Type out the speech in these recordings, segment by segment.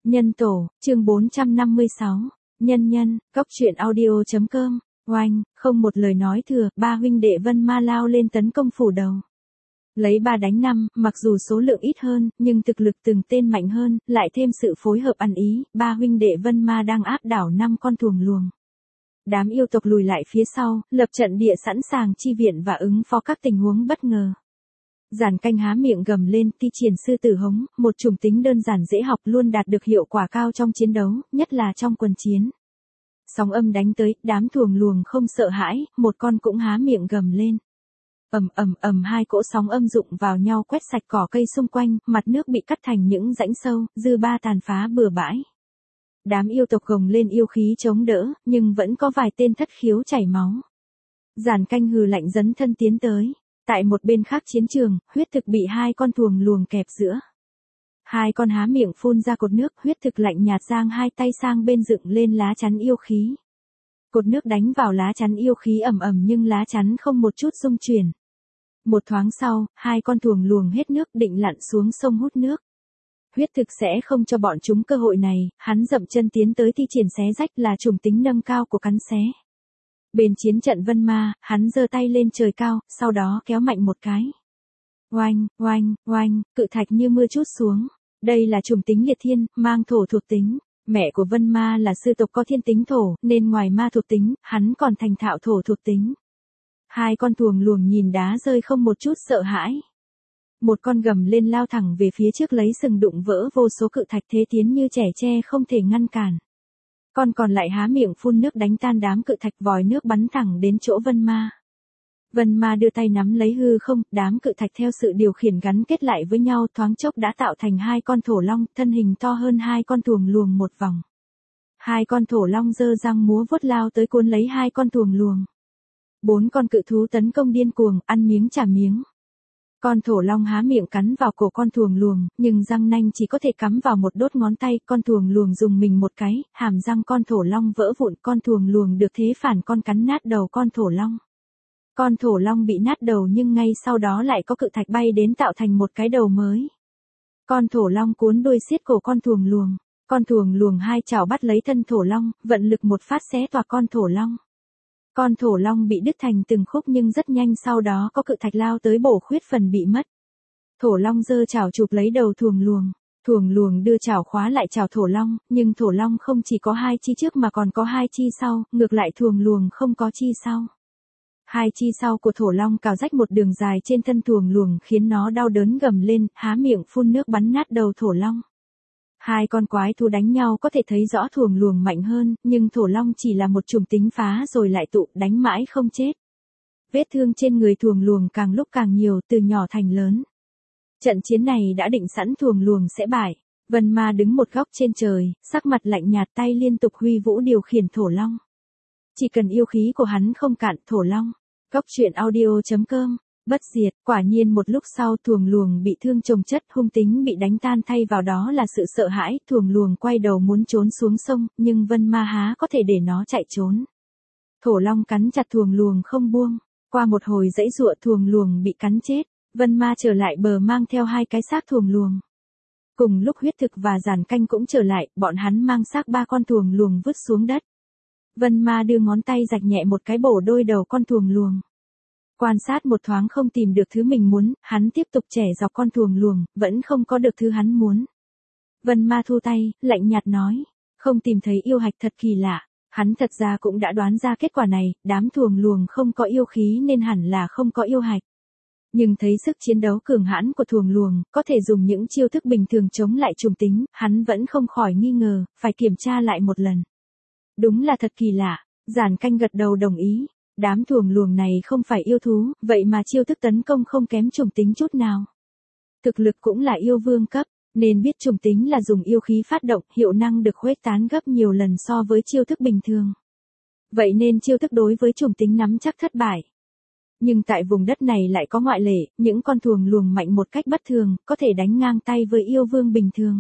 Nhân tổ, chương 456. Nhân nhân, cóc truyện audio.com. Oanh, không một lời nói thừa, ba huynh đệ Vân Ma lao lên tấn công phủ đầu. Lấy 3 đánh 5, mặc dù số lượng ít hơn, nhưng thực lực từng tên mạnh hơn, lại thêm sự phối hợp ăn ý, ba huynh đệ Vân Ma đang áp đảo 5 con thuồng luồng. Đám yêu tộc lùi lại phía sau, lập trận địa sẵn sàng chi viện và ứng phó các tình huống bất ngờ. Giản Canh há miệng gầm lên, ti triển sư tử hống, một chủng tính đơn giản dễ học luôn đạt được hiệu quả cao trong chiến đấu, nhất là trong quần chiến. Sóng âm đánh tới, đám thuồng luồng không sợ hãi, một con cũng há miệng gầm lên. Ầm, hai cỗ sóng âm rụng vào nhau quét sạch cỏ cây xung quanh, mặt nước bị cắt thành những rãnh sâu, dư ba tàn phá bừa bãi. Đám yêu tộc gồng lên yêu khí chống đỡ, nhưng vẫn có vài tên thất khiếu chảy máu. Giản Canh hừ lạnh dấn thân tiến tới. Tại một bên khác chiến trường, huyết thực bị 2 con thuồng luồng kẹp giữa. 2 con há miệng phun ra cột nước, huyết thực lạnh nhạt giang 2 tay sang bên dựng lên lá chắn yêu khí. Cột nước đánh vào lá chắn yêu khí ầm nhưng lá chắn không một chút rung chuyển. Một thoáng sau, 2 con thuồng luồng hết nước định lặn xuống sông hút nước. Huyết thực sẽ không cho bọn chúng cơ hội này, hắn dậm chân tiến tới thi triển xé rách là chủng tính nâng cao của cắn xé. Bên chiến trận Vân Ma, hắn giơ tay lên trời cao, sau đó kéo mạnh một cái. Oanh, cự thạch như mưa trút xuống. Đây là chủng tính liệt thiên, mang thổ thuộc tính. Mẹ của Vân Ma là sư tộc có thiên tính thổ, nên ngoài ma thuộc tính, hắn còn thành thạo thổ thuộc tính. 2 con thuồng luồng nhìn đá rơi không một chút sợ hãi. Một con gầm lên lao thẳng về phía trước lấy sừng đụng vỡ vô số cự thạch thế tiến như trẻ tre không thể ngăn cản. Con còn lại há miệng phun nước đánh tan đám cự thạch, vòi nước bắn thẳng đến chỗ Vân Ma. Vân Ma đưa tay nắm lấy hư không, đám cự thạch theo sự điều khiển gắn kết lại với nhau thoáng chốc đã tạo thành 2 con thổ long, thân hình to hơn 2 con thuồng luồng một vòng. 2 con thổ long giơ răng múa vuốt lao tới cuốn lấy 2 con thuồng luồng. 4 con cự thú tấn công điên cuồng, ăn miếng trả miếng. Con thổ long há miệng cắn vào cổ con thuồng luồng, nhưng răng nanh chỉ có thể cắm vào một đốt ngón tay, con thuồng luồng dùng mình một cái, hàm răng con thổ long vỡ vụn, con thuồng luồng được thế phản con cắn nát đầu con thổ long. Con thổ long bị nát đầu nhưng ngay sau đó lại có cự thạch bay đến tạo thành một cái đầu mới. Con thổ long cuốn đuôi xiết cổ con thuồng luồng 2 chảo bắt lấy thân thổ long, vận lực một phát xé toạc con thổ long. Con thổ long bị đứt thành từng khúc nhưng rất nhanh sau đó có cự thạch lao tới bổ khuyết phần bị mất. Thổ long giơ chảo chụp lấy đầu thuồng luồng đưa chảo khóa lại chảo thổ long, nhưng thổ long không chỉ có 2 chi trước mà còn có 2 chi sau, ngược lại thuồng luồng không có chi sau. 2 chi sau của thổ long cào rách một đường dài trên thân thuồng luồng khiến nó đau đớn gầm lên, há miệng phun nước bắn nát đầu thổ long. 2 con quái thú đánh nhau có thể thấy rõ thuồng luồng mạnh hơn, nhưng thổ long chỉ là một chủng tính phá rồi lại tụ, đánh mãi không chết. Vết thương trên người thuồng luồng càng lúc càng nhiều, từ nhỏ thành lớn. Trận chiến này đã định sẵn thuồng luồng sẽ bại. Vân Ma đứng một góc trên trời, sắc mặt lạnh nhạt, tay liên tục huy vũ điều khiển thổ long. Chỉ cần yêu khí của hắn không cạn, thổ long. Cóc truyện audio.com. Bất diệt, quả nhiên một lúc sau thuồng luồng bị thương chồng chất, hung tính bị đánh tan, thay vào đó là sự sợ hãi, thuồng luồng quay đầu muốn trốn xuống sông, nhưng Vân Ma há có thể để nó chạy trốn. Thổ long cắn chặt thuồng luồng không buông, qua một hồi giãy giụa thuồng luồng bị cắn chết, Vân Ma trở lại bờ mang theo 2 cái xác thuồng luồng. Cùng lúc huyết thực và Giản Canh cũng trở lại, bọn hắn mang xác 3 con thuồng luồng vứt xuống đất. Vân Ma đưa ngón tay rạch nhẹ một cái bổ đôi đầu con thuồng luồng. Quan sát một thoáng không tìm được thứ mình muốn, hắn tiếp tục chẻ dọc con thuồng luồng, vẫn không có được thứ hắn muốn. Vân Ma thu tay, lạnh nhạt nói, không tìm thấy yêu hạch thật kỳ lạ. Hắn thật ra cũng đã đoán ra kết quả này, đám thuồng luồng không có yêu khí nên hẳn là không có yêu hạch. Nhưng thấy sức chiến đấu cường hãn của thuồng luồng, có thể dùng những chiêu thức bình thường chống lại chủng tính, hắn vẫn không khỏi nghi ngờ, phải kiểm tra lại một lần. Đúng là thật kỳ lạ, Giản Canh gật đầu đồng ý. Đám thuồng luồng này không phải yêu thú, vậy mà chiêu thức tấn công không kém chủng tính chút nào. Thực lực cũng là yêu vương cấp, nên biết chủng tính là dùng yêu khí phát động, hiệu năng được khuếch tán gấp nhiều lần so với chiêu thức bình thường. Vậy nên chiêu thức đối với chủng tính nắm chắc thất bại. Nhưng tại vùng đất này lại có ngoại lệ, những con thuồng luồng mạnh một cách bất thường, có thể đánh ngang tay với yêu vương bình thường.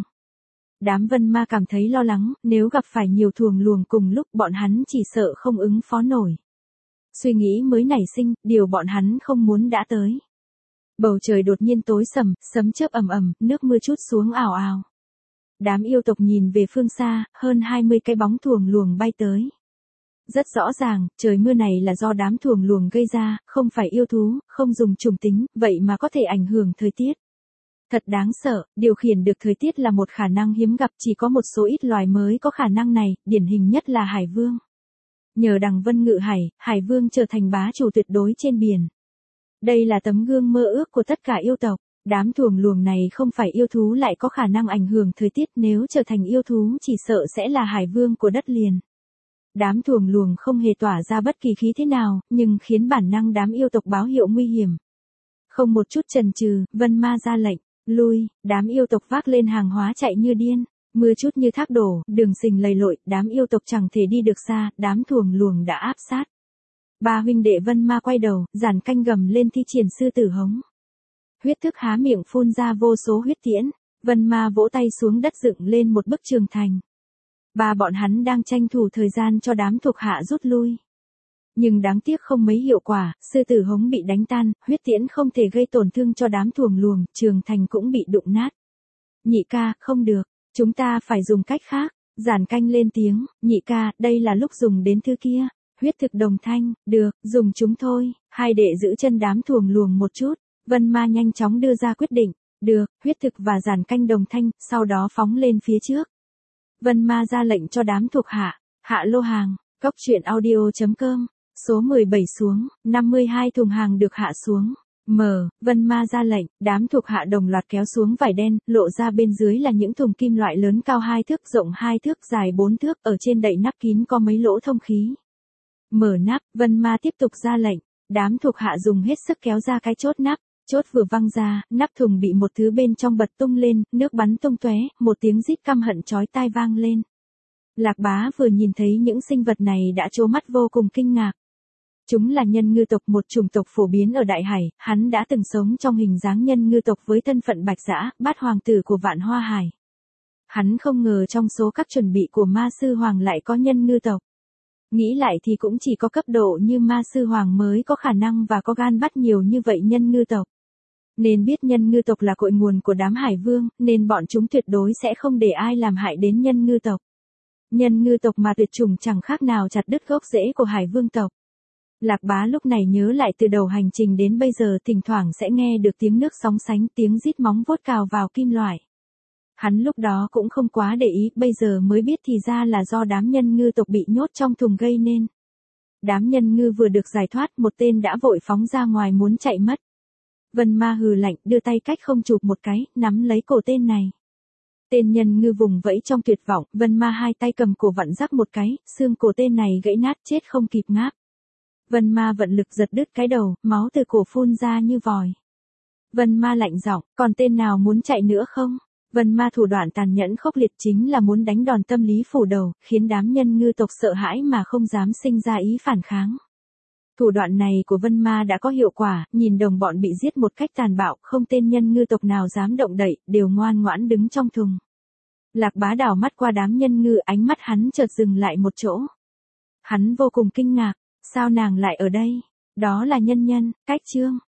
Đám Vân Ma cảm thấy lo lắng, nếu gặp phải nhiều thuồng luồng cùng lúc bọn hắn chỉ sợ không ứng phó nổi. Suy nghĩ mới nảy sinh, điều bọn hắn không muốn đã tới. Bầu trời đột nhiên tối sầm, sấm chớp ầm ầm, nước mưa trút xuống ào ào. Đám yêu tộc nhìn về phương xa, hơn 20 cái bóng thuồng luồng bay tới. Rất rõ ràng, trời mưa này là do đám thuồng luồng gây ra, không phải yêu thú, không dùng trùng tính, vậy mà có thể ảnh hưởng thời tiết. Thật đáng sợ, điều khiển được thời tiết là một khả năng hiếm gặp, chỉ có một số ít loài mới có khả năng này, điển hình nhất là hải vương. Nhờ đằng vân ngự hải, hải vương trở thành bá chủ tuyệt đối trên biển. Đây là tấm gương mơ ước của tất cả yêu tộc. Đám thuồng luồng này không phải yêu thú lại có khả năng ảnh hưởng thời tiết, nếu trở thành yêu thú chỉ sợ sẽ là hải vương của đất liền. Đám thuồng luồng không hề tỏa ra bất kỳ khí thế nào, nhưng khiến bản năng đám yêu tộc báo hiệu nguy hiểm. Không một chút chần chừ, Vân Ma ra lệnh, lui, đám yêu tộc vác lên hàng hóa chạy như điên, mưa chút như thác đổ, đường sình lầy lội, đám yêu tộc chẳng thể đi được xa, đám thuồng luồng đã áp sát. Ba huynh đệ Vân Ma quay đầu, giàn canh gầm lên thi triển sư tử hống. Huyết thức há miệng phun ra vô số huyết tiễn, Vân Ma vỗ tay xuống đất dựng lên một bức tường thành. Ba bọn hắn đang tranh thủ thời gian cho đám thuộc hạ rút lui. Nhưng đáng tiếc không mấy hiệu quả, sư tử hống bị đánh tan, huyết tiễn không thể gây tổn thương cho đám thuồng luồng, trường thành cũng bị đụng nát. Nhị ca, không được, chúng ta phải dùng cách khác. Giản canh lên tiếng, nhị ca, đây là lúc dùng đến thứ kia. Huyết thực đồng thanh, được, dùng chúng thôi. Hai đệ giữ chân đám thuồng luồng một chút. Vân Ma nhanh chóng đưa ra quyết định, được, huyết thực và giản canh đồng thanh, sau đó phóng lên phía trước. Vân Ma ra lệnh cho đám thuộc hạ lô hàng, cóc truyện audio.com, số 17 xuống, 52 thùng hàng được hạ xuống. Vân Ma ra lệnh, đám thuộc hạ đồng loạt kéo xuống vải đen, lộ ra bên dưới là những thùng kim loại lớn cao 2 thước, rộng 2 thước, dài 4 thước, ở trên đậy nắp kín có mấy lỗ thông khí. Mở nắp, Vân Ma tiếp tục ra lệnh, đám thuộc hạ dùng hết sức kéo ra cái chốt nắp. Chốt vừa văng ra, nắp thùng bị một thứ bên trong bật tung lên, nước bắn tung tóe, một tiếng rít căm hận chói tai vang lên. Lạc Bá vừa nhìn thấy những sinh vật này đã trố mắt vô cùng kinh ngạc. Chúng là nhân ngư tộc, một chủng tộc phổ biến ở Đại Hải, hắn đã từng sống trong hình dáng nhân ngư tộc với thân phận Bạch Dã, bát hoàng tử của Vạn Hoa Hải. Hắn không ngờ trong số các chuẩn bị của Ma Sư Hoàng lại có nhân ngư tộc. Nghĩ lại thì cũng chỉ có cấp độ như Ma Sư Hoàng mới có khả năng và có gan bắt nhiều như vậy nhân ngư tộc. Nên biết nhân ngư tộc là cội nguồn của đám hải vương, nên bọn chúng tuyệt đối sẽ không để ai làm hại đến nhân ngư tộc. Nhân ngư tộc mà tuyệt chủng chẳng khác nào chặt đứt gốc rễ của hải vương tộc. Lạc Bá lúc này nhớ lại từ đầu hành trình đến bây giờ thỉnh thoảng sẽ nghe được tiếng nước sóng sánh, tiếng rít móng vuốt cào vào kim loại. Hắn lúc đó cũng không quá để ý, bây giờ mới biết thì ra là do đám nhân ngư tộc bị nhốt trong thùng gây nên. Đám nhân ngư vừa được giải thoát, một tên đã vội phóng ra ngoài muốn chạy mất. Vân Ma hừ lạnh, đưa tay cách không chụp một cái, nắm lấy cổ tên này. Tên nhân ngư vùng vẫy trong tuyệt vọng, Vân Ma hai tay cầm cổ vặn rắc một cái, xương cổ tên này gãy nát, chết không kịp ngáp. Vân Ma vận lực giật đứt cái đầu, máu từ cổ phun ra như vòi. Vân Ma lạnh giọng, còn tên nào muốn chạy nữa không? Vân Ma thủ đoạn tàn nhẫn khốc liệt chính là muốn đánh đòn tâm lý phủ đầu, khiến đám nhân ngư tộc sợ hãi mà không dám sinh ra ý phản kháng. Thủ đoạn này của Vân Ma đã có hiệu quả, nhìn đồng bọn bị giết một cách tàn bạo, không tên nhân ngư tộc nào dám động đậy, đều ngoan ngoãn đứng trong thùng. Lạc Bá đảo mắt qua đám nhân ngư, ánh mắt hắn chợt dừng lại một chỗ. Hắn vô cùng kinh ngạc, sao nàng lại ở đây? Đó là nhân nhân, cách trương.